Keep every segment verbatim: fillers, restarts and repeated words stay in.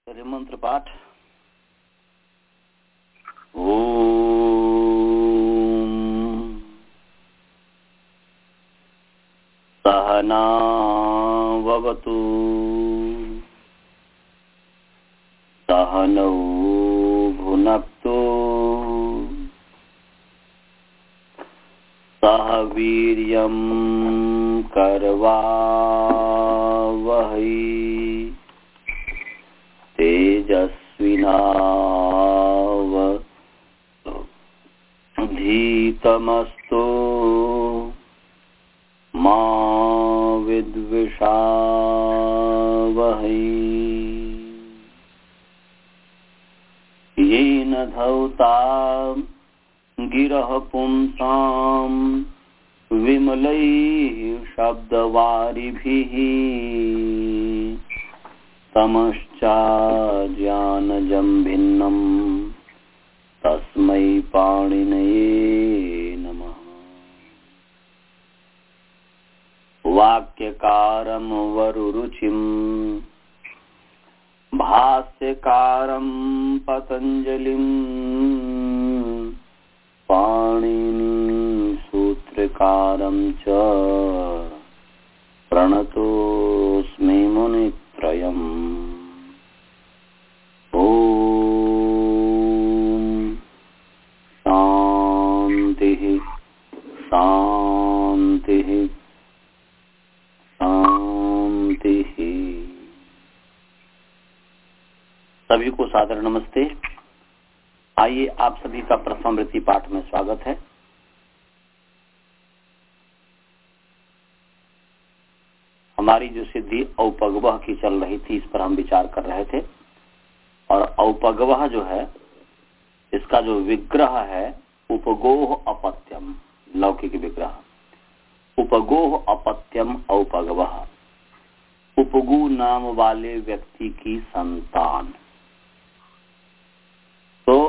करे मंत्र पाठ। ओम सहना भवतु सहनौ भुनक्तु सह वीर्यं करवावहै तेजस्विनावधीतमस्तु मा विद्विषावहै। येन धौतां गिरः पुंसां विमलैः शब्दवारिभिः तमश्चाज्ञानजं भिन्नं तस्मै पाणिनये नमः। वाक्यकारं वरुरुचिं भाष्यकारं पतञ्जलिं पाणिनि सूत्रकारं च प्रणतोऽस्मि मुनित्रयम्। ओम शांतिः शांतिः शांतिः। सभी को सादर नमस्ते। आइए आप सभी का प्रथमावृत्ति पाठ में स्वागत है। हमारी जो सिद्धि औपगवह की चल रही थी, इस पर हम विचार कर रहे थे। और औपगवह जो है, इसका जो विग्रह है उपगोह अपत्यम, लौकिक विग्रह। उपगोह अपत्यम औपगवह, उपगु नाम वाले व्यक्ति की संतान। तो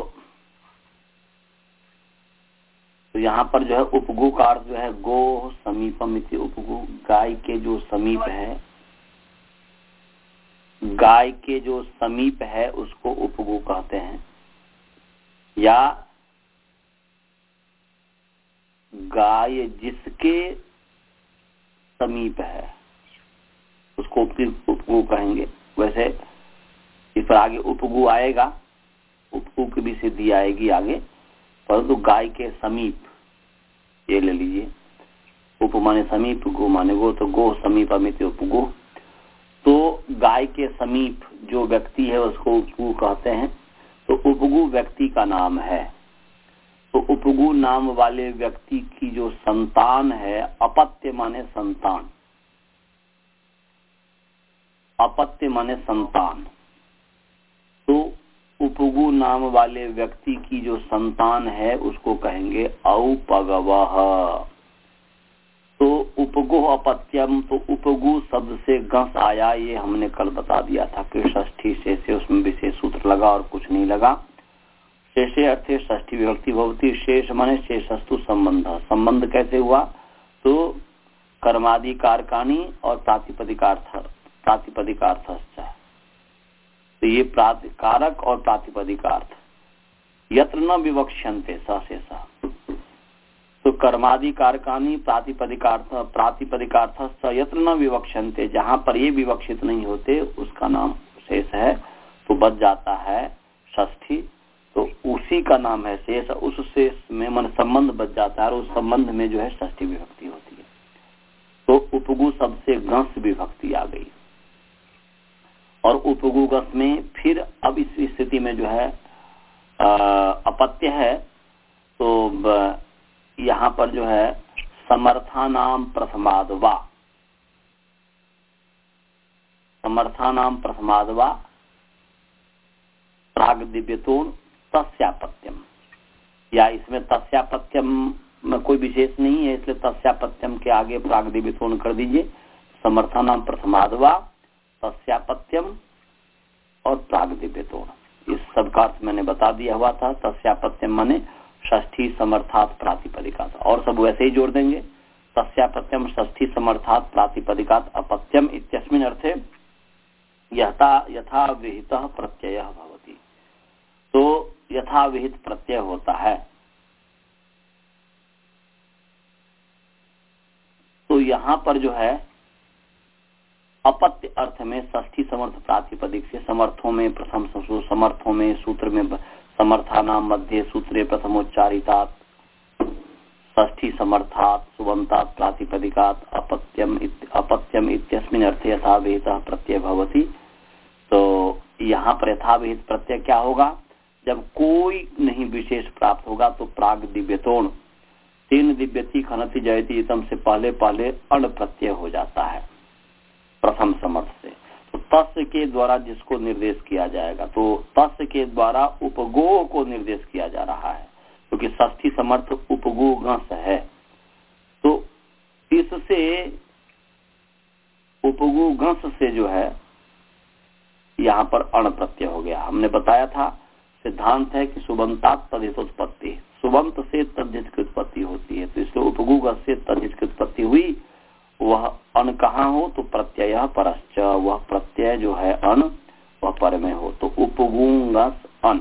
तो यहाँ पर जो है उपगु का अर्थ जो है गोह समीपम इति उपगु, गाय के जो समीप है, गाय के जो समीप है उसको उपगु कहते हैं। या गाय जिसके समीप है उसको उपगु कहेंगे। वैसे इस पर आगे उपगु आएगा, उपगु की भी सिद्धि आएगी आगे, परंतु गाय के समीप ये ले लीजिए। उप माने समीप, गो माने गो, तो गो समीप अमित उपगु। तो गाय के समीप जो व्यक्ति है उसको उपगु कहते हैं। तो उपगु व्यक्ति का नाम है। तो उपगु नाम वाले व्यक्ति की जो संतान है, अपत्य माने संतान, अपत्य माने संतान। तो उपगु नाम वाले व्यक्ति की जो संतान है उसको कहेंगे औपगवः। तो उपगु अपत्यम, तो उपगु शब्द से गंस आया, ये हमने कल बता दिया था कि षष्ठी शेषे, उसमें विशेष सूत्र लगा और कुछ नहीं लगा। शेषे अर्थे षष्ठी विभक्ति भवती। शेष माने शेषस्तु संबंध। संबंध कैसे हुआ? तो कर्मादि कारकाणी और प्रातिपदिकार्थ, प्रातिपदिकार्थ। तो ये कारक और प्रातिपदिकार्थ यत्र न विवक्ष्यन्ते स शेष। तो कर्मादि कारकानी प्रातिपदिकार्थ प्रातिपदिकार्थ यत्र न विवक्ष्यन्ते, जहां पर ये विवक्षित नहीं होते उसका नाम शेष है। तो बच जाता है षष्ठी, तो उसी का नाम है शेष। उस शेष में मन संबंध बच जाता है और उस संबंध में जो है षष्ठी विभक्ति होती है। तो उपगु शब्द से गंस विभक्ति आ गई। और उपगु गस में फिर अब इस स्थिति में जो है अपत्य है, तो यहाँ पर जो है समर्थानाम प्रथमादवा, समर्थानाम प्रथमादवा प्राग दिव्यतोन तस्यापत्यम। या इसमें तस्यापत्यम में कोई विशेष नहीं है, इसलिए तस्यापत्यम के आगे प्राग दिव्यतोन कर दीजिए। समर्थानाम प्रथमादवा तस्यापत्यम और प्राग दिव्यतोन, इस सब का अर्थ मैंने बता दिया हुआ था। तस्यापत्यम माने षष्ठी समर्थात प्रातिपदिकात, और सब वैसे ही जोड़ देंगे। तस्यापत्यम षष्ठी समर्थात प्रातिपदिकात अपत्यम इत्यस्मिन् अर्थे यथा यथा विहित प्रत्यय भवति, तो यथा विहित प्रत्यय होता है। तो यहाँ पर जो है अपत्य अर्थ में षष्ठी समर्थ प्रातिपदिक से समर्थों में प्रथम समर्थों में सूत्र में समर्थानाम मध्य सूत्रे प्रथमोच्चारितात षष्ठी समर्थात सुबंतात प्रातिपदिकात अपत्यम इत, अपत्यम इत्यस्मिन् अर्थे यथाविहितः प्रत्यय भवति। तो यहाँ पर यथाविहित प्रत्यय क्या होगा? जब कोई नहीं विशेष प्राप्त होगा तो प्राग दिव्यतोण तीन दिव्यति खनति जयति इतम से पहले पहले अण प्रत्यय हो जाता है प्रथम समर्थ से। तो तस्य के द्वारा जिसको निर्देश किया जाएगा, तो तस्य के द्वारा उपगोह को निर्देश किया जा रहा है, क्योंकि तो षष्ठी समर्थ उपगो गस है। तो इससे उपगो गस से जो है यहाँ पर अण प्रत्यय हो गया। हमने बताया था सिद्धांत है कि सुबंतात तद्धित उत्पत्ति, सुबंत से तद्धित की उत्पत्ति होती है। तो इसलिए उपगो गस से तद्धित की उत्पत्ति हुई। वह अण कहाँ हो? तो प्रत्यय परश्च, वह प्रत्यय जो है अण वह पर में हो। तो उपगुंगस अण,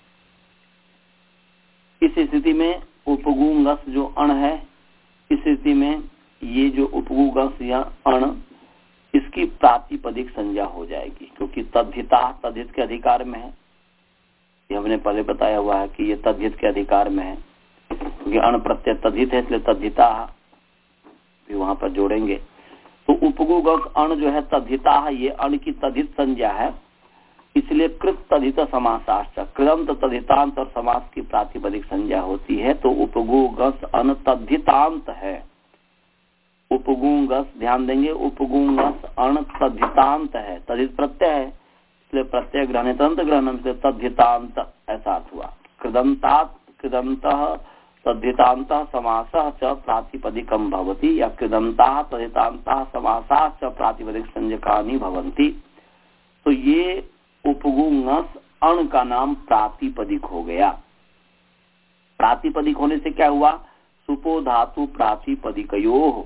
इस स्थिति में उपगुंगस जो अण है, इस स्थिति में ये जो उपगुंगस या अण इसकी प्रातिपदिक संज्ञा हो जाएगी, क्योंकि तद्धिता तद्धित के अधिकार में है। ये हमने पहले बताया हुआ है कि ये तद्धित के अधिकार में है, क्योंकि अण प्रत्यय तद्धित है, इसलिए तद्धिता भी वहां पर जोड़ेंगे। तो उपगुगस अण जो है तद्धिता है, ये अण की तद्धित संज्ञा है, इसलिए कृत तद्धित समासाश्च, कृदंत तद्धितांत और समास की प्रातिपदिक संज्ञा होती है। तो उपगुगस अण तद्धितांत है। उपगुंगस ध्यान देंगे, उपगुंगस अण तद्धितांत है, तद्धित प्रत्यय है, इसलिए प्रत्यय ग्रहण तंत ग्रहण से तद्धितांत ऐसा अर्थ हुआ। कृदंतात कृदंतः तद्धितांतः समासः च प्रातिपदिकं भवति, या कृदंताः तद्धितांतः समासाः च प्रातिपदिक संज्ञकानि भवन्ति। तो ये उपगुंगस अण का नाम प्रातिपदिक हो गया। प्रातिपदिक होने से क्या हुआ? सुपो धातु प्रातिपदिकयोः,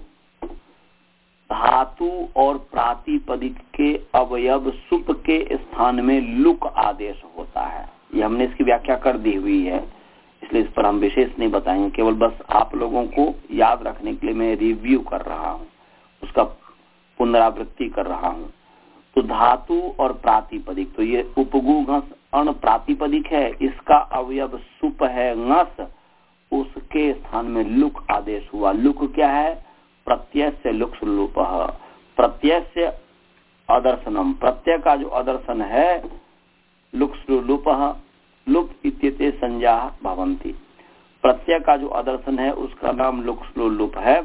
धातु और प्रातिपदिक के अवयव सुप के स्थान में लुक आदेश होता है। ये हमने इसकी व्याख्या कर दी हुई है, इसलिए इस पर हम विशेष नहीं बताएंगे, केवल बस आप लोगों को याद रखने के लिए मैं रिव्यू कर रहा हूँ, उसका पुनरावृत्ति कर रहा हूँ। तो धातु और प्रातिपदिक, तो ये उपगु घस अण प्रातिपदिक है, इसका अवयव सुप है ngस, उसके स्थान में लुक आदेश हुआ। लुक क्या है? प्रत्यय से लुक लुप, प्रत्यय से अदर्शनम, प्रत्यय का जो अदर्शन है लुक लुप, लुप इत्यते संज्ञा भवन्ति, प्रत्यय का जो अदर्शन है उसका नाम लुक लुप है।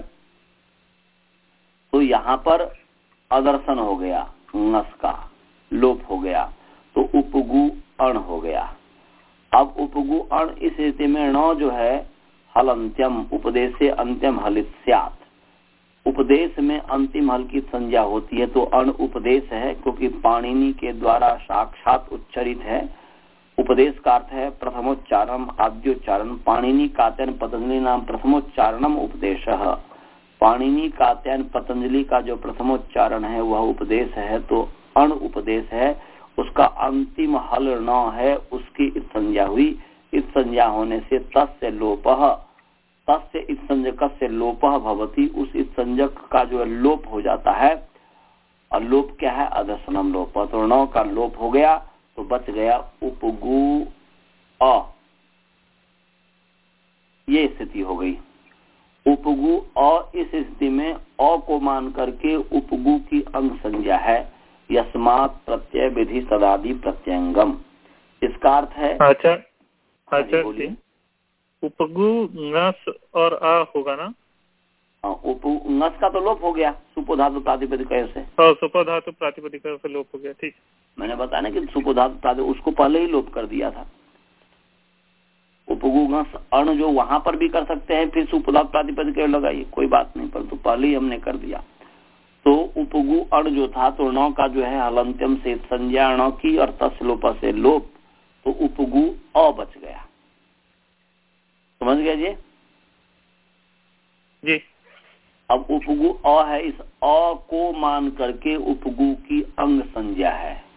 तो यहाँ पर अदर्शन हो गया, ngस का लोप हो गया, तो उपगु अण हो गया। अब उपगु अण इस स्थिति में ण जो है हल अंत्यम, उपदेश से अंत्यम हलित स्यात्, उपदेश में अंतिम हल की संज्ञा होती है। तो अण उपदेश है, क्योंकि पाणिनि के द्वारा साक्षात उच्चरित है। उपदेश का अर्थ है प्रथमोच्चारण आद्योच्चारण, पाणिनि कात्यायन पतंजलि नाम प्रथमोच्चारणम उपदेश। पाणिनि कात्यायन पतंजलि का जो प्रथमोच्चारण है वह उपदेश है, तो अण उपदेश है, उसका अंतिम हल न है, उसकी इस संज्ञा हुई। इस संज्ञा होने से तस्य लोपः, तस्य इस संज्ञक से लोपः भवति, उस इस संज्ञक का जो है लोप हो जाता है। और लोप क्या है? अदर्शनम लोप, तो ण का लोप हो गया, तो बच गया उपगु अ, ये स्थिति हो गई। उपगु अ, इस स्थिति में अ को मान करके उपगु की अंग संज्ञा है, यस्मात् प्रत्यय विधि सदादि प्रत्यंगम, इसका अर्थ है। अच्छा अच्छा, उपगु ngस और आ होगा ना? उप ngस का तो लोप हो गया सुपोधातु प्रातिपदिक से, हाँ सुपोधातु प्रातिपदिक से लोप हो गया। ठीक, मैंने बताया ना कि सुपोधातु प्रातिपदिक उसको पहले ही लोप कर दिया था। उपगु ngस अण जो वहां पर भी कर सकते हैं, फिर सुपोधातु प्रातिपदिक लगाइए, कोई बात नहीं, परंतु पहले ही हमने कर दिया। तो उपगु अण जो था, तो ण का जो है हलंत्यम से संज्ञा ण की और तस् लोप से लोप, तो उपगु अ बच गया। समझ गया जी? जी। अब उपगु अ है, इस अ को मान करके उपगु की अंग संज्ञा है,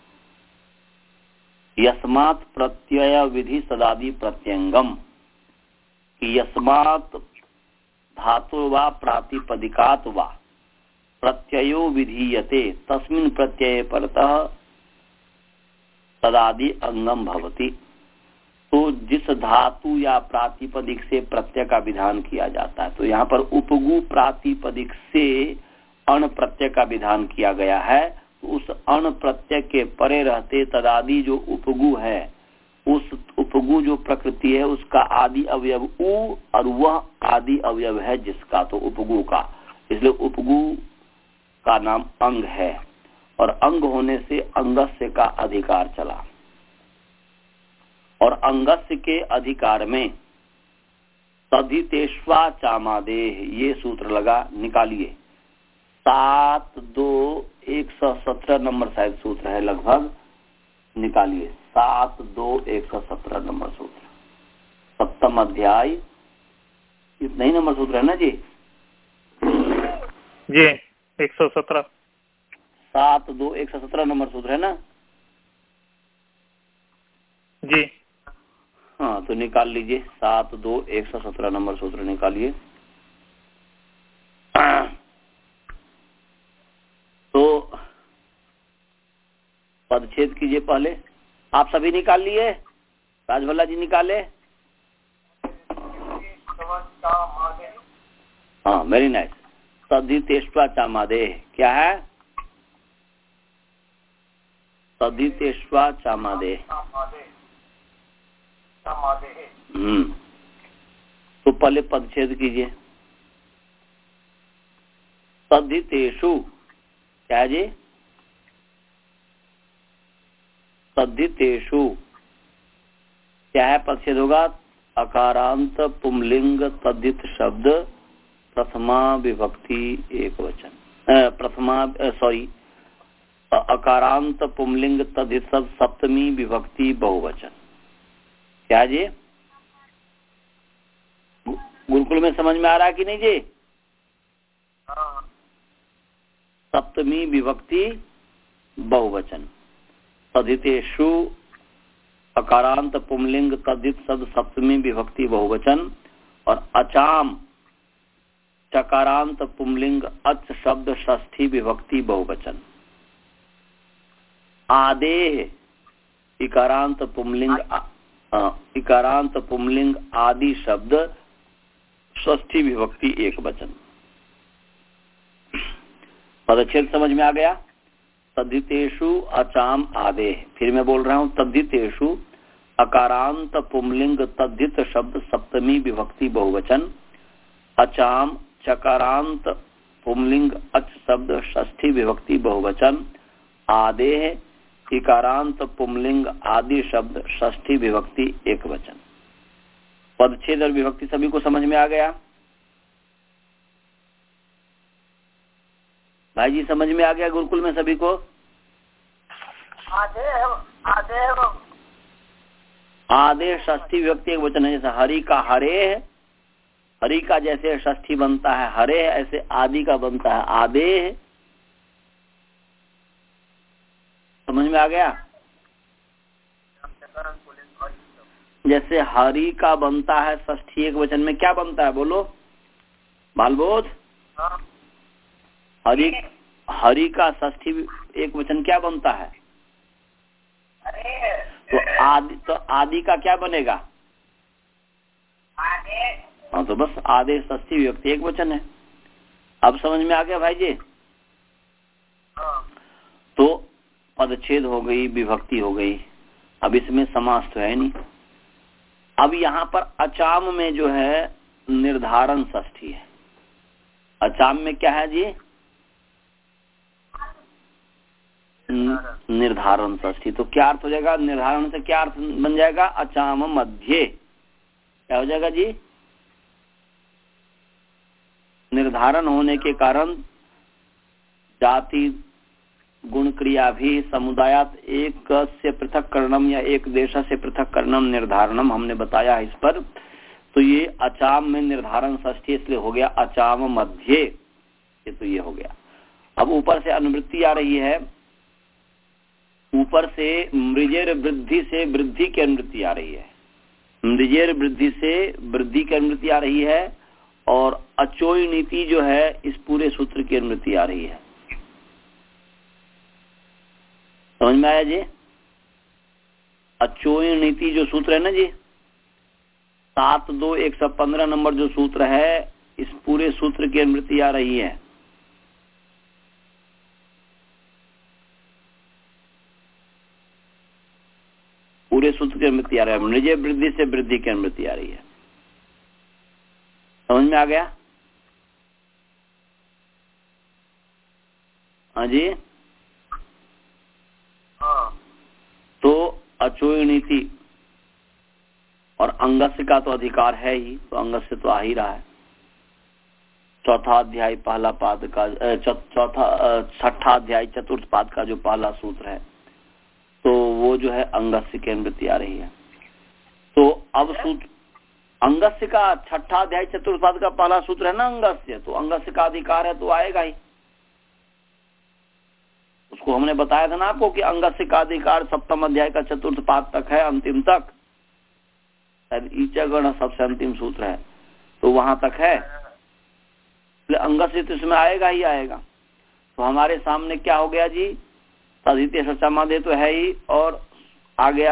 यस्मात् प्रत्यय विधि सदादि प्रत्यंगम, कि यस्मात् धातु वा प्रातिपदिकात् वा प्रत्ययो विधीयते तस्मिन् प्रत्यये परतः तदादि अंगम भवति। तो जिस धातु या प्रातिपदिक से प्रत्यय का विधान किया जाता है, तो यहाँ पर उपगु प्रातिपदिक से अण प्रत्यय का विधान किया गया है, तो उस अण प्रत्यय के परे रहते तदादि जो उपगु है, उस उपगु जो प्रकृति है उसका आदि अवयव उ, और वह आदि अवयव है जिसका, तो उपगु का, इसलिए उपगु का नाम अंग है, और अंग होने से अंगस्य का अधिकार चला। और अंगस्य के अधिकार में तद्धितेष्वा चामादेह, ये सूत्र लगा, निकालिए। सात दो एक सौ सत्रह नंबर शायद सूत्र है लगभग, निकालिए। सात दो एक सौ सत्रह नंबर सूत्र, सप्तम अध्याय, इतना ही नंबर सूत्र है ना जी? जी एक सौ सत्रह, सात दो एक सौ सत्रह नंबर सूत्र है ना जी? हाँ, तो निकाल लीजिए। सात दो एक सौ सत्रह नंबर सूत्र निकालिए। तो पदच्छेद कीजिए पहले। आप सभी निकाल लिए? राजभल्ला जी निकाले? हाँ, वेरी नाइस। तद्धितेष्वा चामादेह क्या है? तद्धितेष्वा चामादेह। हम्म तो पहले पदच्छेद कीजिए। तद्धितेषु क्या है जी? तद्धितेषु क्या है? पदच्छेद होगा अकारांत पुंलिंग तद्धित शब्द प्रथमा विभक्ति एक वचन, प्रथमा सॉरी अकारांत पुंलिंग तद्धित शब्द सप्तमी विभक्ति बहुवचन। क्या जी? गुरुकुल में समझ में आ रहा है कि नहीं जी? सप्तमी विभक्ति बहुवचन। तद्धितेषु अकारांत पुंलिंग तद्धित शब्द सप्तमी विभक्ति बहुवचन, और अचाम चकारांत पुंलिंग अच शब्द षष्ठी विभक्ति बहुवचन। आदेह इकारांत पुंलिंग इकारांत पुंलिंग आदि शब्द षष्ठी विभक्ति एक वचन। पदच्छेद समझ में आ गया? तद्धितेषु अचाम आदेह। फिर मैं बोल रहा हूं, तद्धितेषु अकारांत पुंलिंग तद्धित शब्द सप्तमी विभक्ति बहुवचन, अचाम चकारांत पुंलिंग अच शब्द षष्ठी विभक्ति बहुवचन, आदेह इकारांत पुंलिंग आदि शब्द षष्ठी विभक्ति एक वचन। पदच्छेद और विभक्ति सभी को समझ में आ गया? भाई जी समझ में आ गया गुरुकुल में सभी को? आदेह आदेह आदेह षष्ठी विभक्ति एक वचन है। जैसे हरि का हरे है, हरि का जैसे षष्ठी बनता है हरे, ऐसे आदि का बनता है आदेह। समझ में आ गया? जैसे हरि का बनता है षष्ठी एक वचन में, क्या बनता है बोलो? बालबोध। हरि हरि का षष्ठी एक वचन क्या बनता है? तो आदि तो आदि का क्या बनेगा? हाँ, तो बस आदेश षष्ठी विभक्ति एक वचन है। अब समझ में आ गया भाई जी? तो पदच्छेद हो गई, विभक्ति हो गई, अब इसमें समास तो है नहीं। अब यहाँ पर अचाम में जो है निर्धारण षष्ठी है। अचाम में क्या है जी? निर्धारण षष्ठी। तो क्या अर्थ हो जाएगा? निर्धारण से क्या अर्थ बन जाएगा? अचाम मध्य। क्या हो जाएगा जी? निर्धारण होने के कारण जाति गुण क्रिया भी समुदायात एक से पृथक करणम या एक देश से पृथक करणम निर्धारणम हमने बताया इस पर। तो ये अचाम में निर्धारण षष्ठी इसलिए हो गया अचाम मध्य, ये तो ये हो गया। अब ऊपर से अनुवृत्ति आ रही है ऊपर से मृजेर वृद्धि से वृद्धि की अनुवृत्ति आ रही है, मृजेर वृद्धि से वृद्धि की अनुवृत्ति आ रही है, और अचोय नीति जो है इस पूरे सूत्र की अनुवृत्ति आ रही है। समझ में आया जी? अचोय नीति जो सूत्र है ना जी, सात दो एक सौ पंद्रह नंबर जो सूत्र है, इस पूरे सूत्र की अनुवृत्ति आ रही है। पूरे सूत्र की अनुवृत्ति आ रही है, मृजे वृद्धि से वृद्धि की अनुवृत्ति आ रही है। समझ में आ गया? हाँ जी। हाँ। तो अचोय नीति और अंगस्य का तो अधिकार है ही, तो अंगस्य तो आ ही रहा है। चौथा अध्याय पहला पाद का, चौथा छठा अध्याय चतुर्थ पाद का जो पहला सूत्र है, तो वो जो है अंगस्य की अनुवृत्ति आ रही है। तो अब सूत्र अंगस्य का छठा अध्याय चतुर्थ पाद का पहला सूत्र है ना अंगस्य, तो अंगस्य का अधिकार है तो आएगा ही। उसको हमने बताया था ना आपको कि अंगस्य का अधिकार सप्तम अध्याय का चतुर्थ पाद तक है, अंतिम तक, ईचगण सबसे अंतिम सूत्र है, तो वहां तक है, अंगस्य तो इसमें आएगा ही आएगा। तो हमारे सामने क्या हो गया जी, तदिते सचामादे तो है ही, और आ गया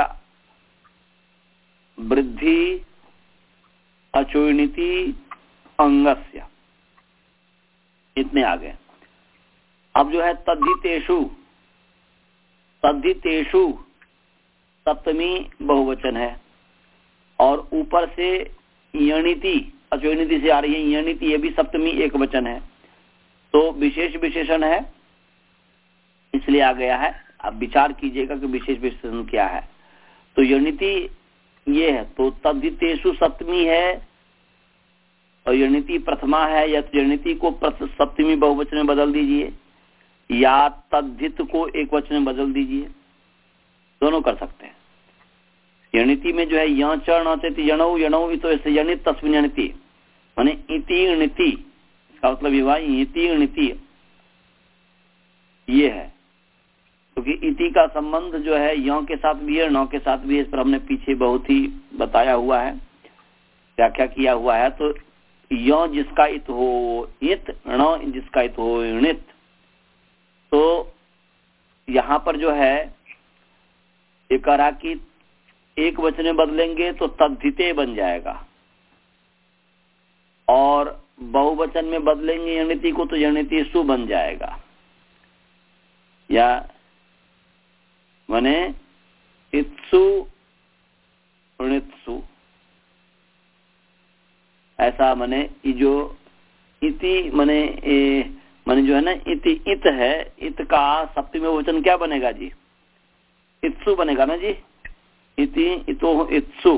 वृद्धि अचोय नीति अंगस्य, इतने आ गए। अब जो है तद्धितेषु, तद्धितेषु सप्तमी बहुवचन है, और ऊपर से यणिति अचोय नीति से आ रही है यणिति, ये भी सप्तमी एक वचन है, तो विशेष विशेषण है इसलिए आ गया है। अब विचार कीजिएगा कि विशेष विशेषण क्या है। तो यणिति ये है, तो तद्धितेषु सप्तमी है और यणिति प्रथमा है, या तो यणिति को सप्तमी बहुवचन में बदल दीजिए, या तद्धित को एक वचन में बदल दीजिए, दोनों कर सकते हैं। यणिति में जो है यण चण यणौ यणौ तो ऐसे यणित तस्मिन् यणिति माने इति णिति, इसका मतलब ये हुआ इति णिति, ये है, क्योंकि तो इति का संबंध जो है यौ के साथ भी है, नौ के साथ भी है। इस पर हमने पीछे बहुत ही बताया हुआ है, व्याख्या किया हुआ है। तो यौ जिसका इत हो इत, ण जिसका इत हो णित, तो यहाँ पर जो है ये कह रहा कि एक वचन में बदलेंगे तो तद्धिते बन जाएगा, और बहुवचन में बदलेंगे यणिति को तो यणितिषु बन जाएगा, या माने इत्सु णित्सु, ऐसा माने जो इति माने माने जो है ना इति इत है, इत का सप्तमी वचन क्या बनेगा जी, इत्सु बनेगा ना जी, इति इतो इत्सु,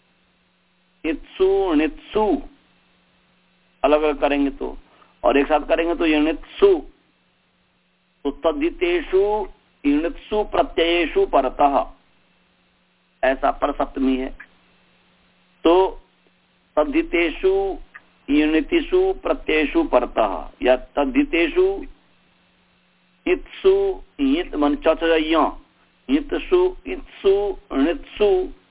इत्सु णित्सु अलग अलग करेंगे तो, और एक साथ करेंगे तो यणित्सु, तो तद्धितेषु यणित्सु प्रत्ययेषु परतः, ऐसा पर सप्तमी है। तो तद्धितेषु यणितिषु प्रत्ययेषु परतः, या तद्धितेषु इत्सु इत मन चौथा इत्सु इत्सु णित्सु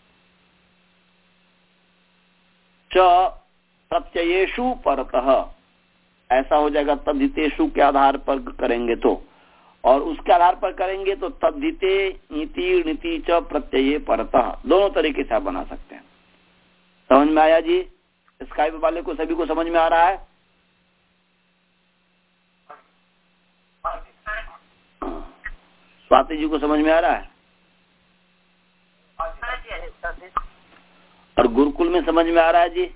च प्रत्ययेषु परतः, ऐसा हो जाएगा। तद्धितेषु के आधार पर करेंगे तो, और उसके आधार पर करेंगे तो तद्धिते नीति नीति च प्रत्यये परतः, दोनों तरीके से आप बना सकते हैं। समझ में आया जी? स्काइप वाले को सभी को समझ में आ रहा है? स्वाति जी को समझ में आ रहा है? और गुरुकुल में समझ में आ रहा है जी?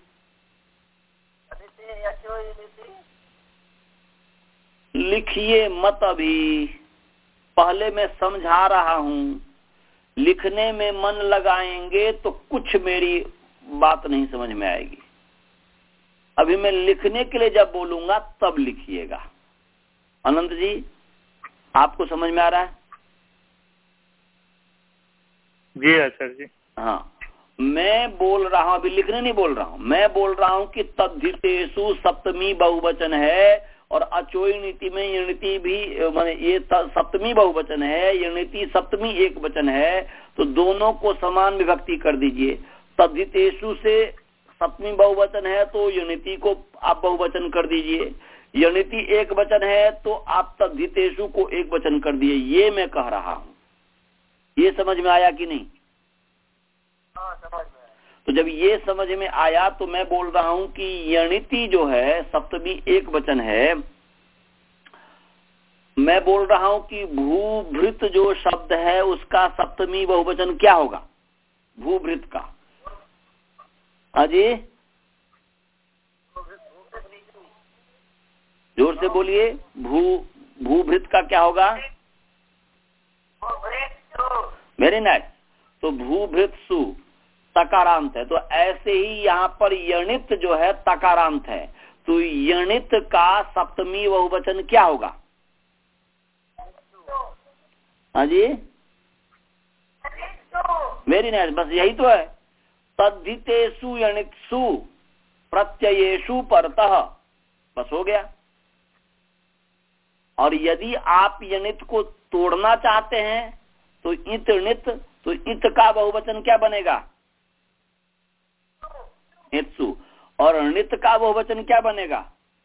लिखिए मत, अभी पहले मैं समझा रहा हूँ, लिखने में मन लगाएंगे तो कुछ मेरी बात नहीं समझ में आएगी। अभी मैं लिखने के लिए जब बोलूंगा तब लिखिएगा। अनंत जी आपको समझ में आ रहा है? जी आचार्य जी। हाँ, मैं बोल रहा हूं, अभी लिखने नहीं बोल रहा हूं, मैं बोल रहा हूं कि तद्धितेषु सप्तमी बहुवचन है और अचोई नीति में यणिति भी, माने ये सप्तमी बहुवचन है, यणिति सप्तमी एक वचन है, तो दोनों को समान विभक्ति कर दीजिए। तद्धितेषु से सप्तमी बहुवचन है तो यणिति को आप बहुवचन कर दीजिए, यणिति एक वचन है तो आप तद्धितेषु को एक वचन कर दिए। ये मैं कह रहा हूं, ये समझ में आया कि नहीं? हाँ, समझ में। तो जब ये समझ में आया तो मैं बोल रहा हूं कि यणिति जो है सप्तमी एक वचन है, मैं बोल रहा हूं कि भूभृत जो शब्द है उसका सप्तमी बहुवचन क्या होगा? भूभृत का। अजी जोर से बोलिए, भू भूभृत का क्या होगा? Very nice. तो भूभृत सु तकारांत है, तो ऐसे ही यहाँ पर यणित जो है तकारांत है, तो यणित का सप्तमी बहुवचन क्या होगा? हाँ जी, वेरी नाइस, बस यही तो है। तद्धितेषु यणित्सु प्रत्ययेषु परतः, बस हो गया। और यदि आप यणित को तोड़ना चाहते हैं तो इत णित, तो इत का बहुवचन क्या बनेगा? इत्सु। और णित का बहुवचन क्या बनेगा?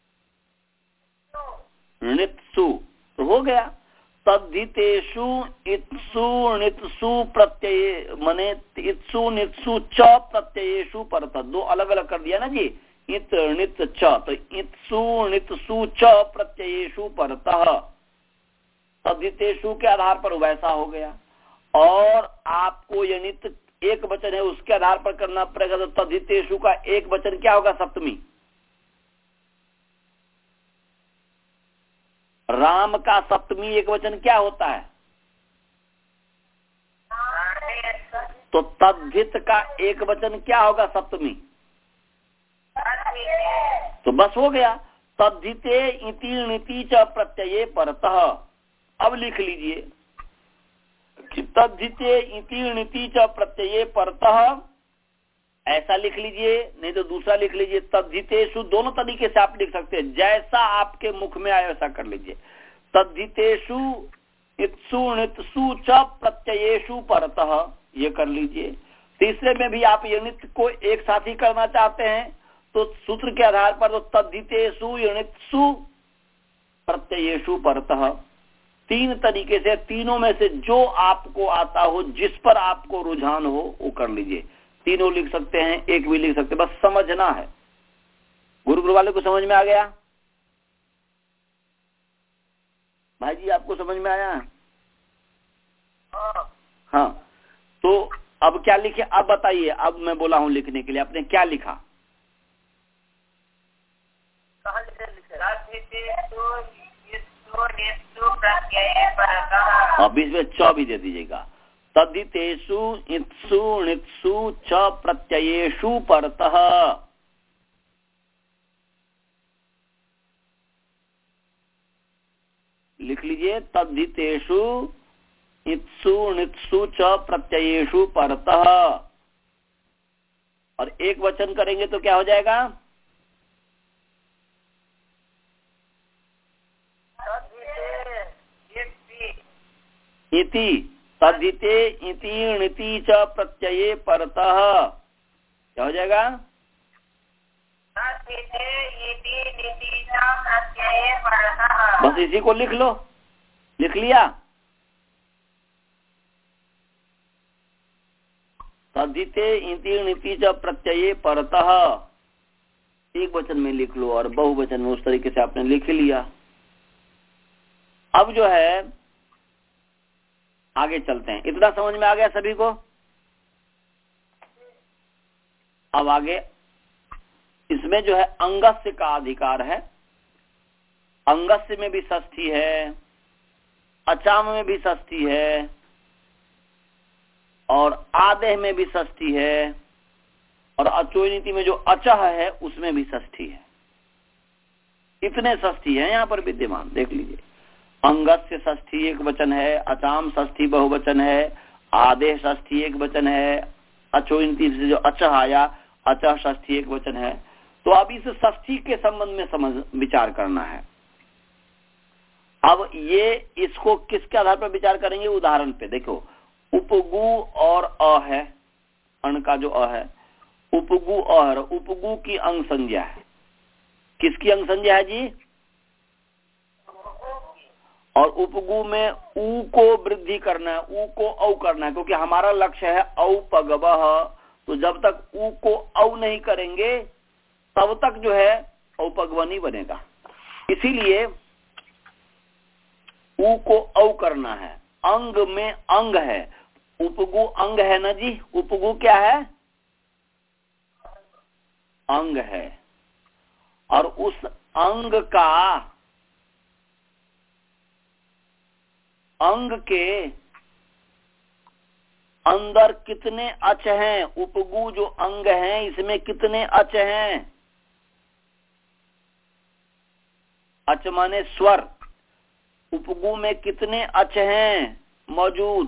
णित्सु। तो हो गया। तद्धितेषु इत्सु णित्सु प्रत्यय, मने इत्सु णित्सु च प्रत्ययेषु परतः, दो अलग अलग कर दिया ना जी, इत णित च, तो इत्सु णित्सु च प्रत्ययेषु परतः, तद्धितेषु के आधार पर वैसा हो गया। और आपको यणित एक वचन है उसके आधार पर करना पड़ेगा, तो तद्धितेषु का एक वचन क्या होगा? सप्तमी। राम का सप्तमी एक वचन क्या होता है? तो तद्धित का एक वचन क्या होगा? सप्तमी। तो बस हो गया। तद्धिते इति णिति च प्रत्यये परतः। अब लिख लीजिए कि तद्धिते इति णिति च प्रत्यये परतः, ऐसा लिख लीजिए, नहीं तो दूसरा लिख लीजिए। तद्धितेषु, दोनों तरीके से आप लिख सकते हैं, जैसा आपके मुख में आए वैसा कर लीजिए। तद्धितेषु इत्सु णित्सु च प्रत्ययेषु परतः, ये कर लीजिए। तीसरे में भी आप यणित को एक साथ ही करना चाहते हैं तो सूत्र के आधार पर तो तद्धितेषु यणित्सु प्रत्ययेषु परतः। तीन तरीके से, तीनों में से जो आपको आता हो, जिस पर आपको रुझान हो वो कर लीजिए। तीनों लिख सकते हैं, एक भी लिख सकते हैं, बस समझना है। गुरु गुरु वाले को समझ में आ गया? भाई जी आपको समझ में आया? हाँ, तो अब क्या लिखे? अब बताइए, अब मैं बोला हूं लिखने के लिए, आपने क्या लिखा? अब इसमें च भी दे दीजिएगा। तद्धितेषु इत्सु णित्सु च प्रत्ययेषु परतः। लिख लीजिए, तद्धितेषु इत्सु णित्सु च प्रत्ययेषु परतः। और एक वचन करेंगे तो क्या हो जाएगा? इति, तद्धिते इति णिति च प्रत्यये परतः, क्या हो जाएगा? बस इसी को लिख लो। लिख लिया? तद्धिते इति णिति च प्रत्यये परतः, एक वचन में लिख लो और बहुवचन में उस तरीके से आपने लिख लिया। अब जो है आगे चलते हैं। इतना समझ में आ गया सभी को? अब आगे इसमें जो है अंगस्य का अधिकार है। अंगस्य में भी षष्ठी है, अचाम में भी षष्ठी है, और आदेह में भी षष्ठी है, और अचोयनीति में जो अचह है उसमें भी षष्ठी है। इतने षष्ठी है यहाँ पर विद्यमान, देख लीजिए। अंगस्य षष्ठी एक वचन है, अचाम षष्ठी बहुवचन है, आदेश षष्ठी एक वचन है, अचो इन तीन से जो अचह आया, अचह षष्ठी एक वचन है। तो अब इस षष्ठी के संबंध में समझ विचार करना है। अब ये इसको किसके आधार पर विचार करेंगे? उदाहरण पे देखो, उपगु और अ है, अण का जो अ है, उपगु अ, उपगु की अंग संज्ञा है। किसकी अंग संज्ञा है जी? और उपगु में उ को वृद्धि करना है, उ को औ करना है, क्योंकि हमारा लक्ष्य है औपगवः। तो जब तक उ को औ नहीं करेंगे तब तक जो है औपगव नहीं बनेगा। इसीलिए उ को औ करना है। अंग में अंग है, उपगु अंग है ना जी? उपगु क्या है? अंग है। और उस अंग का, अंग के अंदर कितने अच हैं? उपगु जो अंग हैं इसमें कितने अच हैं? अच माने स्वर। उपगु में कितने अच हैं मौजूद?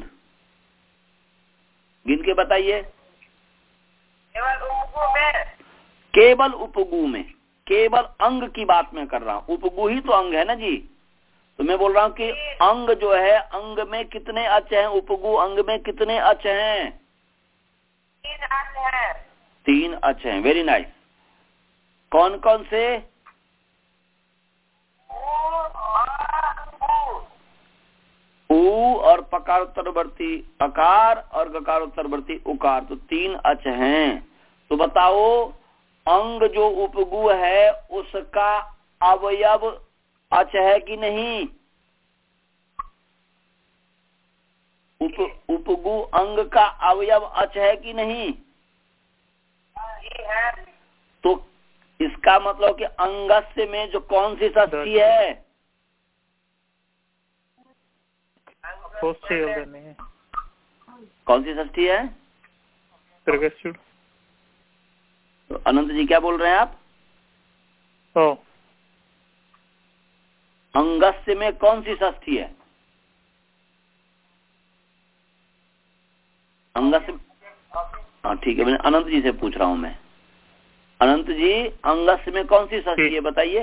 गिन के बताइए। केवल उपगु में, केवल उपगु में, केवल अंग की बात मैं कर रहा हूं। उपगु ही तो अंग है ना जी। तो मैं बोल रहा हूं कि अंग जो है, अंग में कितने अच हैं? उपगु अंग में कितने अच हैं? तीन अच है। तीन अच हैं। Very nice. कौन कौन से? उ और पकारोत्तरवर्ती अकार और गकारोत्तरवर्ती उकार, तो तीन अच हैं। तो बताओ, अंग जो उपगु है उसका अवयव अच है कि नहीं? उप उपगु अंग का अवयव अच है कि नहीं? है। तो इसका मतलब कि अंगस्य में जो कौन सी षष्ठी है? नहीं, कौन सी षष्ठी है? तो अनंत जी क्या बोल रहे हैं आप? ओ अंगस्य में कौन सी षष्ठी है? अंगस्य, हाँ ठीक है, मैंने अनंत जी से पूछ रहा हूं मैं। अनंत जी, अंगस्य में कौन सी षष्ठी है बताइए?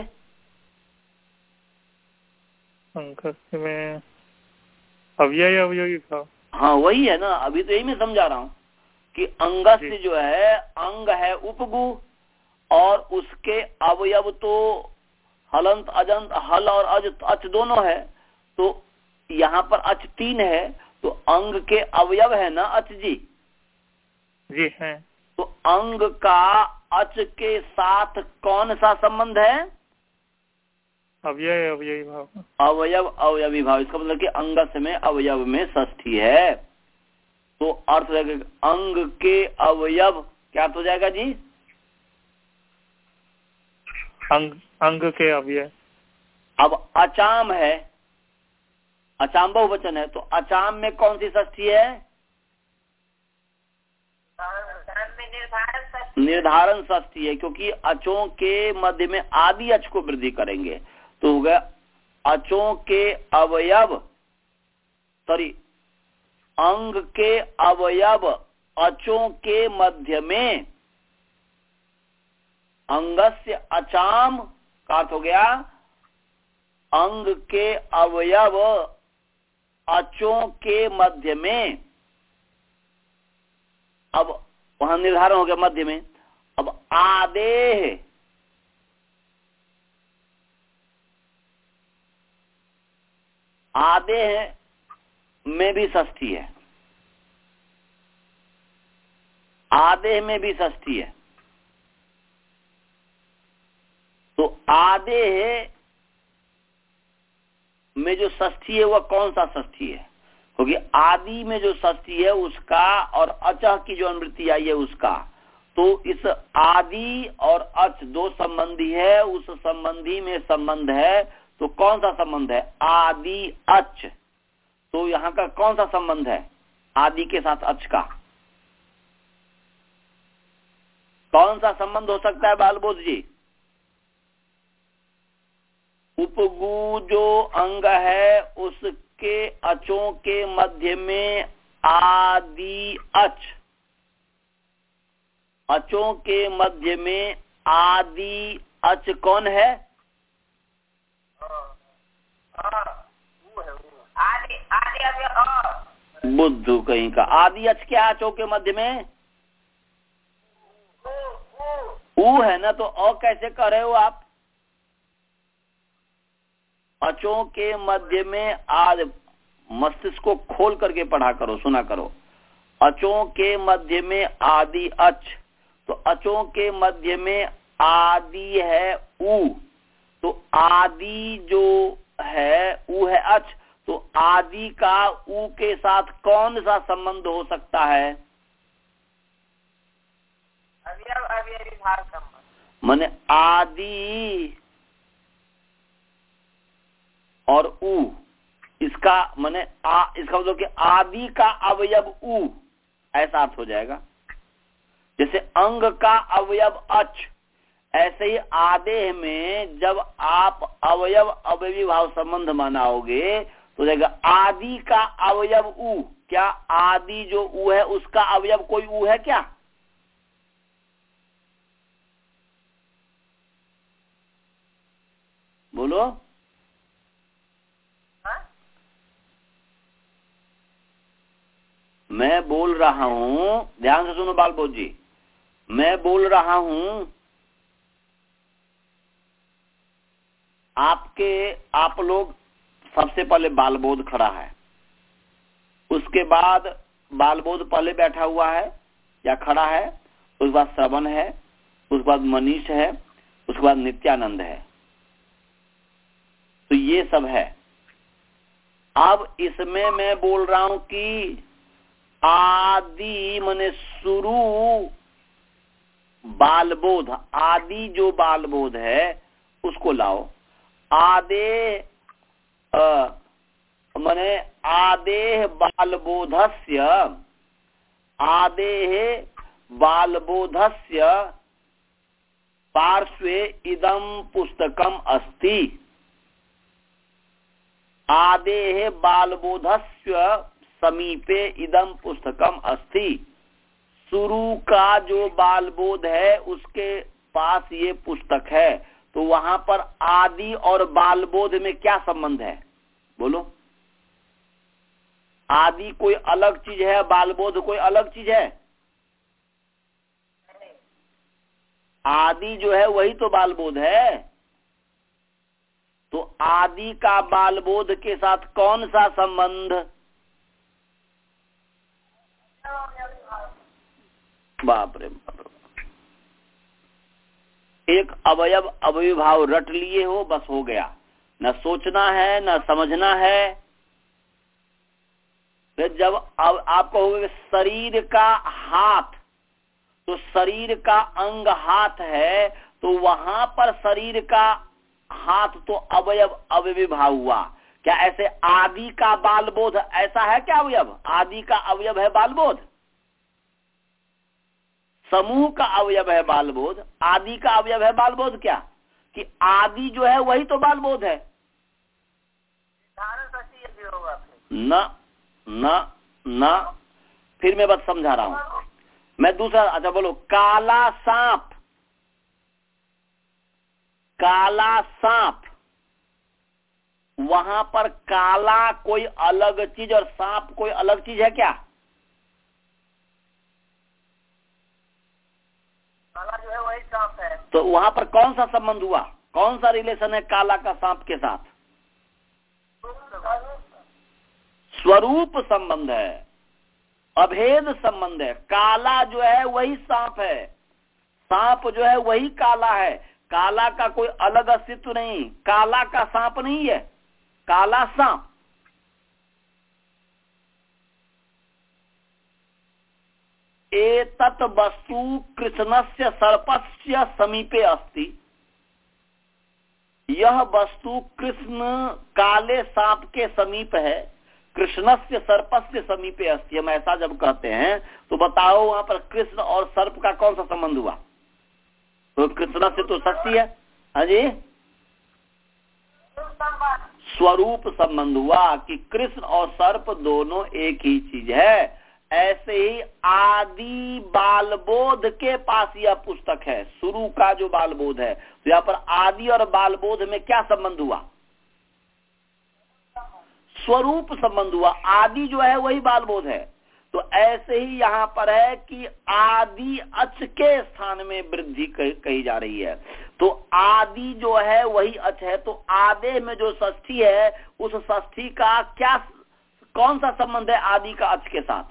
अंगस्य में अव्यय अवयवी भाव। हाँ वही है ना, अभी तो यही मैं समझा रहा हूँ कि अंगस्य जो है, अंग है उपगु और उसके अवयव तो हलंत अजंत, हल और अज अच दोनों है। तो यहाँ पर अच तीन है, तो अंग के अवयव है ना अच जी? जी है। तो अंग का अच के साथ कौन सा संबंध है? अव्यय अवयवी भाव। अवयव अवयवी भाव। इसका मतलब कि अंगस्य में अवयव में षष्ठी है। तो अर्थ लगेगा अंग के अवयव, क्या हो जाएगा जी? अंग, अंग के अवयव। अब अचाम है, अचाम बहुवचन है, तो अचाम में कौन सी षष्ठी है? निर्धारण षष्ठी है, क्योंकि अचों के मध्य में आदि अच को वृद्धि करेंगे। तो हो गया अचों के अवयव, सॉरी अंग के अवयव अचों के मध्य में, अंगस्य अचाम का अर्थ हो गया अंग के अवयव अचों के मध्य में। अब वहां निर्धारण हो गया मध्य में। अब आदेह, आदेह में भी षष्ठी है, आदेह में भी षष्ठी है। तो आदेह में जो षष्ठी है वह कौन सा षष्ठी है? क्योंकि आदि में जो षष्ठी है उसका और अचह की जो अनुवृत्ति आई है उसका, तो इस आदि और अच दो संबंधी है, उस संबंधी में संबंध है। तो कौन सा संबंध है? आदि अच। तो यहाँ का कौन सा संबंध है आदि के साथ अच का? कौन सा संबंध हो सकता है बालबोध जी? उपगु जो अंग है उसके अचों के मध्य में आदि अच, अचों के मध्य में आदि अच कौन है? आदि आदि अभी बुद्धू कहीं का। आदि अच क्या अचों के मध्य में? ऊ है ना, तो अ कैसे कह रहे हो आप? अचों के मध्य में आद, मस्तिष्क को खोल करके पढ़ा करो, सुना करो। अचों के मध्य में आदि अच, तो अचों के मध्य में आदि है ऊ, तो आदि जो है ऊ है अच, तो आदि का ऊ के साथ कौन सा संबंध हो सकता है? अवयव अवयवी भाव संबंध। माने आदि और ऊ, इसका माने आ, इसका मतलब कि आदि का अवयव ऊ, ऐसा अर्थ हो जाएगा। जैसे अंग का अवयव अच, ऐसे ही आदेह में जब आप अवयव अवयवी भाव संबंध मनाओगे तो जाएगा आदि का अवयव ऊ। क्या आदि जो ऊ है उसका अवयव कोई ऊ है क्या? बोलो। मैं बोल रहा हूं, ध्यान से सुनो बाल बोध जी, मैं बोल रहा हूं, आपके आप लोग सबसे पहले बालबोध खड़ा है, उसके बाद बालबोध पहले बैठा हुआ है या खड़ा है, उसके बाद श्रवण है, उसके बाद मनीष है, उसके बाद नित्यानंद है। तो ये सब है। अब इसमें मैं बोल रहा हूं कि आदि माने शुरू बालबोध, आदि जो बालबोध है उसको लाओ। आदे माने आदेह बालबोधस्य, आदेह बालबोधस्य पार्श्वे इदं पुस्तकम अस्ति। आदेह बालबोधस्य समीपे इदं पुस्तकम अस्ति। शुरू का जो बालबोध है उसके पास ये पुस्तक है। तो वहां पर आदि और बालबोध में क्या संबंध है? बोलो। आदि कोई अलग चीज है, बालबोध कोई अलग चीज है? आदि जो है वही तो बालबोध है। तो आदि का बालबोध के साथ कौन सा संबंध? बाप रे बाप, एक अवयव अवयभाव रट लिए हो, बस हो गया। न सोचना है न समझना है। फिर जब आप कहोगे शरीर का हाथ, तो शरीर का अंग हाथ है, तो वहां पर शरीर का हाथ तो अवयव अवयभाव हुआ। क्या ऐसे आदि का बालबोध ऐसा है क्या अवयव? आदि का अवयव है बालबोध, समूह का अवयव है बालबोध, आदि का अवयव है बालबोध। क्या कि आदि जो है वही तो बालबोध है। न न न फिर मैं बस समझा रहा हूं मैं दूसरा। अच्छा बोलो, काला सांप, काला सांप, वहां पर काला कोई अलग चीज और सांप कोई अलग चीज है क्या? काला जो है वही सांप है। तो वहां पर कौन सा संबंध हुआ? कौन सा रिलेशन है काला का सांप के साथ? स्वरूप संबंध है, अभेद संबंध है। काला जो है वही सांप है, सांप जो है वही काला है। काला का कोई अलग अस्तित्व नहीं, काला का सांप नहीं है, काला सांप। एतत् वस्तु कृष्णस्य सर्पस्य समीपे अस्ति। यह वस्तु कृष्ण काले सांप के समीप है। कृष्णस्य सर्पस्य समीपे अस्ति, हम ऐसा जब कहते हैं तो बताओ वहां पर कृष्ण और सर्प का कौन सा संबंध हुआ? तो कृष्ण से तो शक्ति है। हाँ जी, स्वरूप संबंध हुआ कि कृष्ण और सर्प दोनों एक ही चीज है। ऐसे ही आदि बालबोध के पास यह पुस्तक है, शुरू का जो बालबोध है। तो यहाँ पर आदि और बालबोध में क्या संबंध हुआ? स्वरूप संबंध हुआ। आदि जो है वही बालबोध है। तो ऐसे ही यहाँ पर है कि आदि अच के स्थान में वृद्धि कही जा रही है। तो आदि जो है वही अच है। तो आदे में जो षष्ठी है उस षष्ठी का क्या, कौन सा संबंध है आदि का अच के साथ?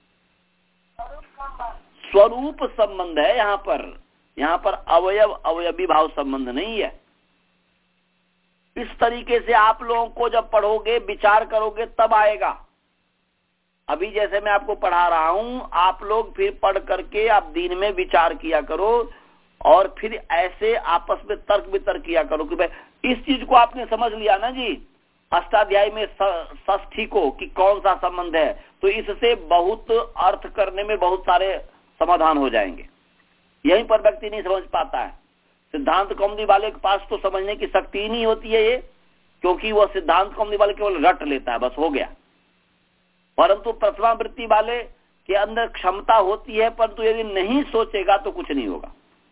स्वरूप संबंध है यहाँ पर। यहाँ पर अवयव अवयवी भाव संबंध नहीं है। इस तरीके से आप लोगों को जब पढ़ोगे, विचार करोगे, तब आएगा। अभी जैसे मैं आपको पढ़ा रहा हूं, आप लोग फिर पढ़ करके आप दिन में विचार किया करो और फिर ऐसे आपस में तर्क वितर्क किया करो कि भाई इस चीज को आपने समझ लिया ना जी, अष्टाध्यायी में षष्ठी को कि कौन सा संबंध है, तो इससे बहुत अर्थ करने में बहुत सारे समाधान हो जाएंगे। यहीं पर व्यक्ति नहीं समझ पाता है। सिद्धांत कौमुदी वाले के पास तो समझने की शक्ति ही नहीं होती है ये, क्योंकि वह सिद्धांत कौमुदी वाले केवल रट लेता है, बस हो गया। परंतु प्रथमा वृत्ति वाले के अंदर क्षमता होती है, परंतु यदि नहीं सोचेगा तो कुछ नहीं होगा।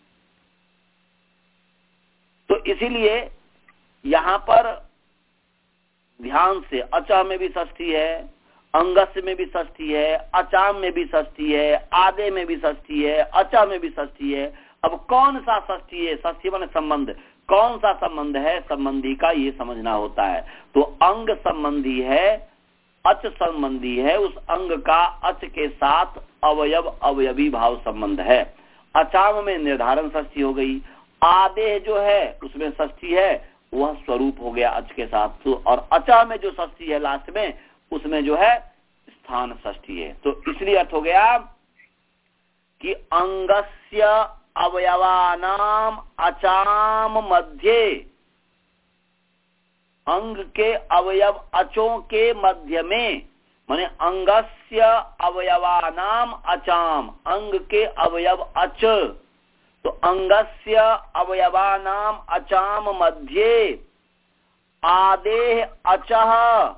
तो इसीलिए यहां पर ध्यान से, अचा में भी षष्ठी है, अंगस्य में भी षष्ठी है, अचाम में भी षष्ठी है, आदे में भी षष्ठी है, अचा में भी षष्ठी है। अब कौन सा षष्ठी है? षष्ठी माने संबंध। कौन सा संबंध है? संबंधी का ये समझना होता है। तो अंग संबंधी है, अच संबंधी है, उस अंग का अच के साथ अवयव अवयवी भाव संबंध है। अचाम में निर्धारण षष्ठी हो गई। आदेह जो है उसमें षष्ठी है, वह स्वरूप हो गया अच के साथ। तो और अचा में जो षष्ठी है लास्ट में, उसमें जो है स्थान षष्ठी है। तो इसलिए अर्थ हो गया कि अंगस्य अवयवानाम अचाम मध्य, अंग के अवयव अचों के मध्य में, माने अंगस्य अवयवानाम अचाम, अंग के अवयव अच, तो अंगस्य अवयवानाम अचाम मध्य आदेह अचः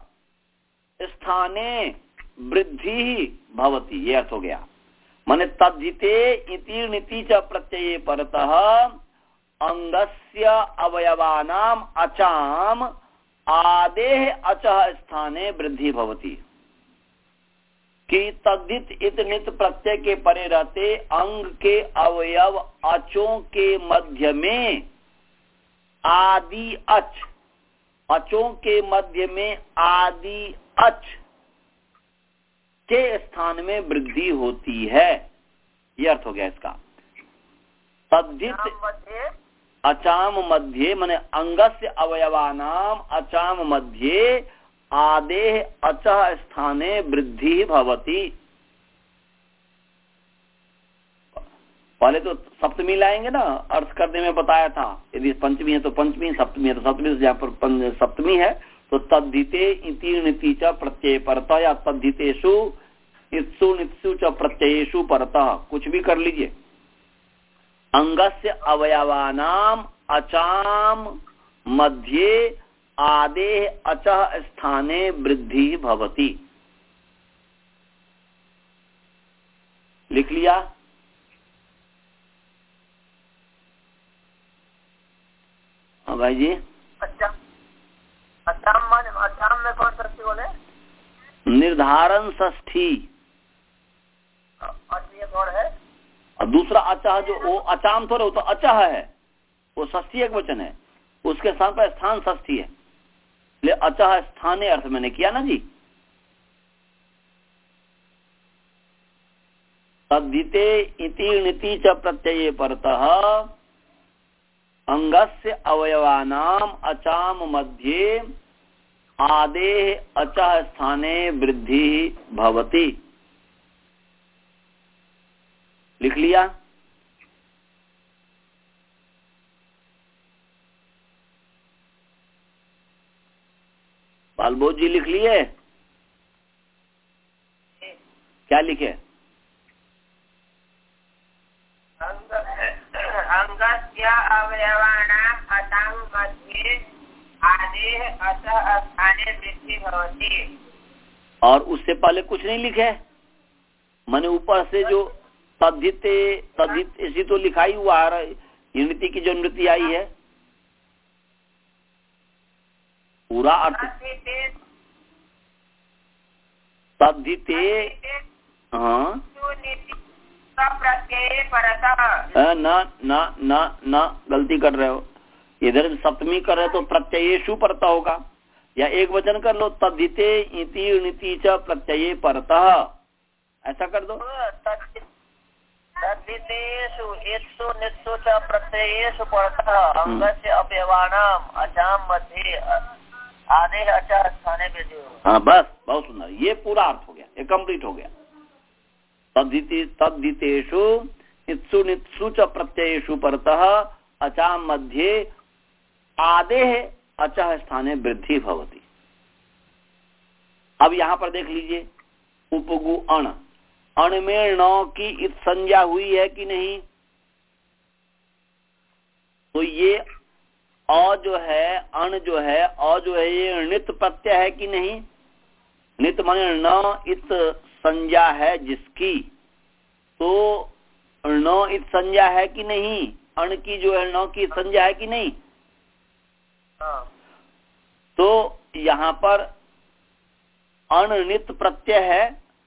स्थाने वृद्धि भवति। ये अर्थ हो गया। माने तद्धिते इति नीति च प्रत्यये परतः अंगस्य अवयवानाम अचाम आदेह अचः स्थाने वृद्धि भवति। कि तद्धित इत नित प्रत्यय के परे रहते अंग के अवयव अचों के मध्य में आदि अच, अचों के मध्य में आदि अच के स्थान में वृद्धि होती है। यह अर्थ हो गया इसका। तद्धित अचाम मध्य माने अंगस्य अवयवानाम अचाम मध्य आदेह अचः स्थाने वृद्धि भवति। पहले तो सप्तमी लाएंगे ना, अर्थ करने में बताया था। यदि पंचमी है तो पंचमी, सप्तमी है तो सप्तमी। जहाँ पर सप्तमी है तो तद्धिते इति नीति च प्रत्यय परतः या तद्धितेषु इत्सु नित्सु च प्रत्ययेषु परतः, कुछ भी कर लीजिए। अंगस्य अवयवानाम अचाम मध्य आदेह अचः स्थाने वृद्धि भवति। लिख लिया? हाँ भाई जी। अच्छा, अचाम मान, अचाम में कौन षष्ठी बोले? निर्धारण षष्ठी। और है और दूसरा अचः, जो वो अचाम थोड़े, वो तो अचः है, वो षष्ठी एक वचन है, उसके स्थान पर स्थान षष्ठी है। ले अचः स्थाने अर्थ मैंने किया ना जी। तद्धिते इति नीति च प्रत्यये परतः अंगस्य अवयवानाम अचाम मध्य आदेह अचः स्थाने वृद्धि भवति। लिख लिया? बालबोध जी लिख लिए? क्या लिखे? अंगस्य अवयवानाम अचाम मध्य आदेह अचः स्थाने वृद्धि भवति। और उससे पहले कुछ नहीं लिखे? मैंने ऊपर से जो तद्धिते तद्धित इसी तो लिखाई हुआ है, नीति की जो नृति आई है पूरा अर्थ तद्धिते। हाँ ना ना ना ना गलती कर रहे हो, इधर सप्तमी कर रहे तो प्रत्ययेषु परता होगा, या एक वचन कर लो तद्धिते इति नीति च प्रत्यये परतः, ऐसा कर दो। तद्धितेषु इत्सु नित्सु च प्रत्ययेषु परतः अंगस्य अवयवानाम अचाम मध्ये आदेश अचा स्थाने पे जो। हाँ बस बहुत सुंदर, ये पूरा अर्थ हो गया, ये कंप्लीट हो गया। तद्धिते तद्धितेषु इत्सु नित्सु च प्रत्ययेषु परतः अचाम मध्ये आदेह अचः स्थाने वृद्धि भवति। अब यहाँ पर देख लीजिए उपगु अण, अण में न की इत संज्ञा हुई है कि नहीं, तो ये अ जो है अण जो है अ जो है ये नित प्रत्यय है कि नहीं, नित माने न इत संज्ञा है जिसकी, तो न इत संज्ञा है कि नहीं, अण की जो है न की संज्ञा है कि नहीं। तो यहाँ पर अनित प्रत्यय है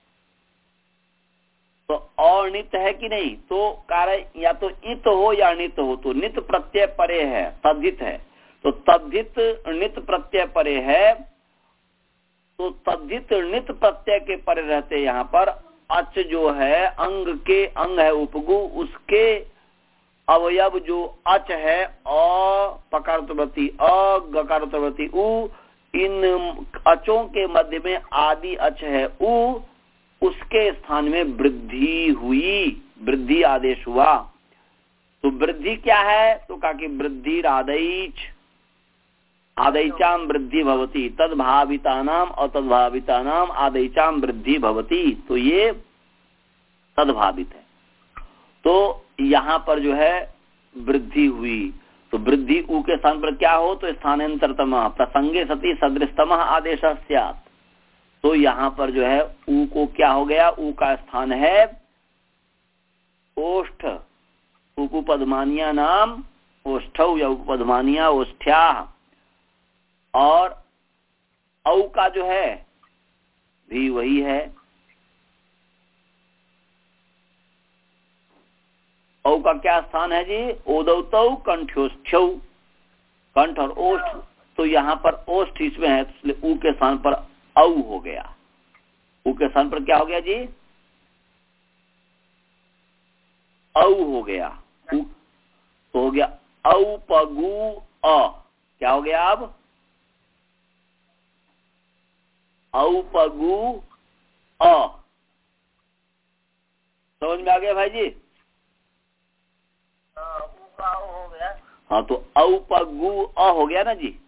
तो अनित है कि नहीं, तो कार्य या तो इत हो या अनित हो, तो नित प्रत्यय परे है, तद्धित है, तो तद्धित नित प्रत्यय परे है, तो तद्धित नित प्रत्यय के परे रहते यहाँ पर अच जो है अंग के अंग है उपगु, उसके अवयव जो अच है अ पकारतवती अ गकारतवती उ, इन अचों के मध्य में आदि अच है उ, उसके स्थान में वृद्धि हुई, वृद्धि आदेश हुआ। तो वृद्धि क्या है, तो कहा कि वृद्धि आदैच आदैचाम वृद्धि भवती, तद्भावितानाम और तद्भावितानाम आदैचाम वृद्धि भवती, तो ये तद्भावित है। तो यहाँ पर जो है वृद्धि हुई, तो वृद्धि उ के स्थान पर क्या हो, तो स्थानांतरतम प्रसंगे सती सदृशतम आदेश स्यात्, तो यहाँ पर जो है उ को क्या हो गया, उ का स्थान है ओष्ठ, उपपदमानिया नाम ओष्ठौ या उपपदमानिया ओष्ठ्या, और औ का जो है भी वही है, औ का क्या स्थान है जी, ओदौतौ कंठ्योष्ठ्यौ, कंठ और ओष्ठ, तो यहाँ पर ओष्ठ इसमें है, इसलिए उ के स्थान पर औ हो गया, उ के स्थान पर क्या हो गया जी, औ हो गया, उ तो हो गया औपगु अ, क्या हो गया अब औपगु अ, समझ में आ गया भाई जी। हो गया। हाँ तो औपगु अ हो गया ना जी,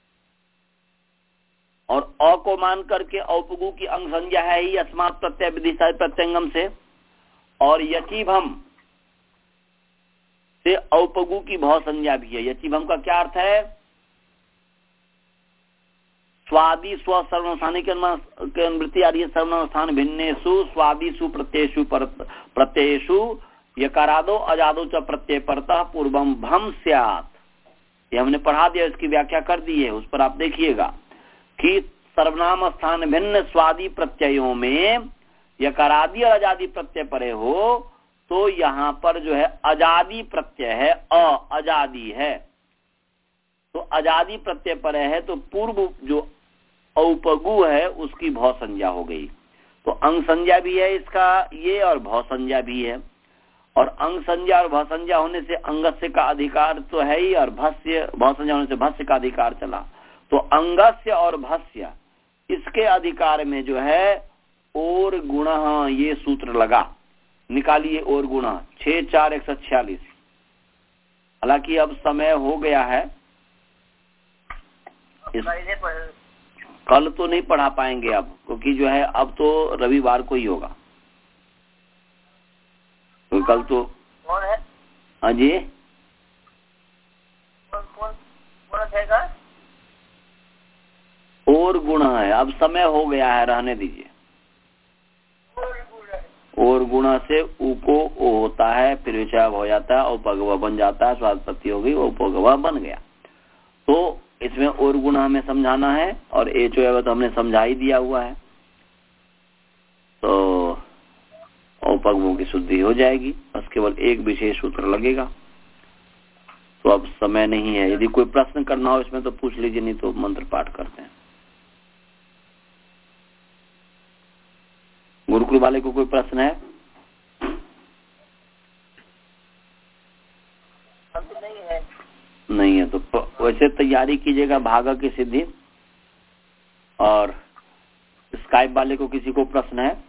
और अ को मान करके औपगु की अंग संज्ञा है ही अस्मात् प्रत्यय विदिशा प्रत्यंगम से, और यचिभम से औपगु की भाव संज्ञा भी है। यचिभम का क्या अर्थ है, स्वादि स्व सर्वनास्थानी के अनुवृत्ति आ रही है, सर्वनास्थान भिन्नेषु स्वादिषु प्रत्ययेषु प्रत्ययेषु यकारादो अजादो च प्रत्यय परतः पूर्वम भम स्यात्, ये हमने पढ़ा दिया, इसकी व्याख्या कर दी है, उस पर आप देखिएगा कि सर्वनाम स्थान भिन्न स्वादि प्रत्ययों में यकारादि और अजादि प्रत्यय परे हो, तो यहाँ पर जो है अजादि प्रत्यय है, अ अजादि है, तो अजादि प्रत्यय परे है, तो पूर्व जो औपगु है उसकी भौ संज्ञा हो गई, तो अंग संज्ञा भी है इसका ये और भौ संज्ञा भी है, और अंग संज्ञा और भौ संज्ञा होने से अंगस्य का अधिकार तो है ही, और भस्य भौ संज्ञा होने से भस्य का अधिकार चला, तो अंगस्य और भस्य इसके अधिकार में जो है और गुण, ये सूत्र लगा, निकालिए और गुण छह चार एक सौ छियालीस। हालांकि अब समय हो गया है, इस कल तो नहीं पढ़ा पाएंगे अब, क्योंकि जो है अब तो रविवार को ही होगा, तो कल तो कौन है, हाँ जी कौन कौन कौन है, और गुण है, अब समय हो गया है, रहने दीजिए। और गुणा से उ को ओ होता है, फिर विषय हो जाता है, उपगवा बन जाता है, स्वादपत्ति हो गई, उपगवा बन गया। तो इसमें और गुणा हमें समझाना है और ए जो है तो हमने समझा ही दिया हुआ है, तो उपगवों की शुद्धि हो जाएगी। बस केवल एक विशेष सूत्र लगेगा। तो अब समय नहीं है, यदि कोई प्रश्न करना हो इसमें तो पूछ लीजिए, नहीं तो मंत्र पाठ करते हैं। गुरुकुल वाले को कोई प्रश्न है? नहीं है। नहीं है तो वैसे तैयारी कीजिएगा भागा की सिद्धि। और स्काइप वाले को किसी को प्रश्न है?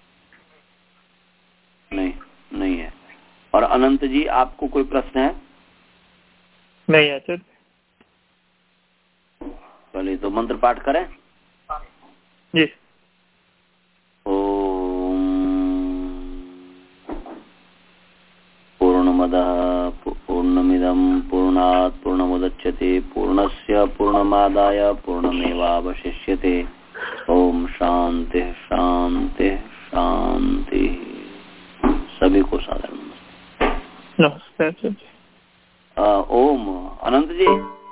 नहीं, नहीं है। और अनंत जी आपको कोई प्रश्न है? नहीं आचार्य। चलिए तो मंत्र पाठ करें। जी। पूर्णमदः पूर्णमिदं पूर्णात् पूर्णमुदच्यते पूर्णस्य पूर्णमादाय पूर्णमेवावशिष्यते। ओम शांति शांति शांति। सभी को सादर नमस्ते। नमस्ते। ओम अनंत जी।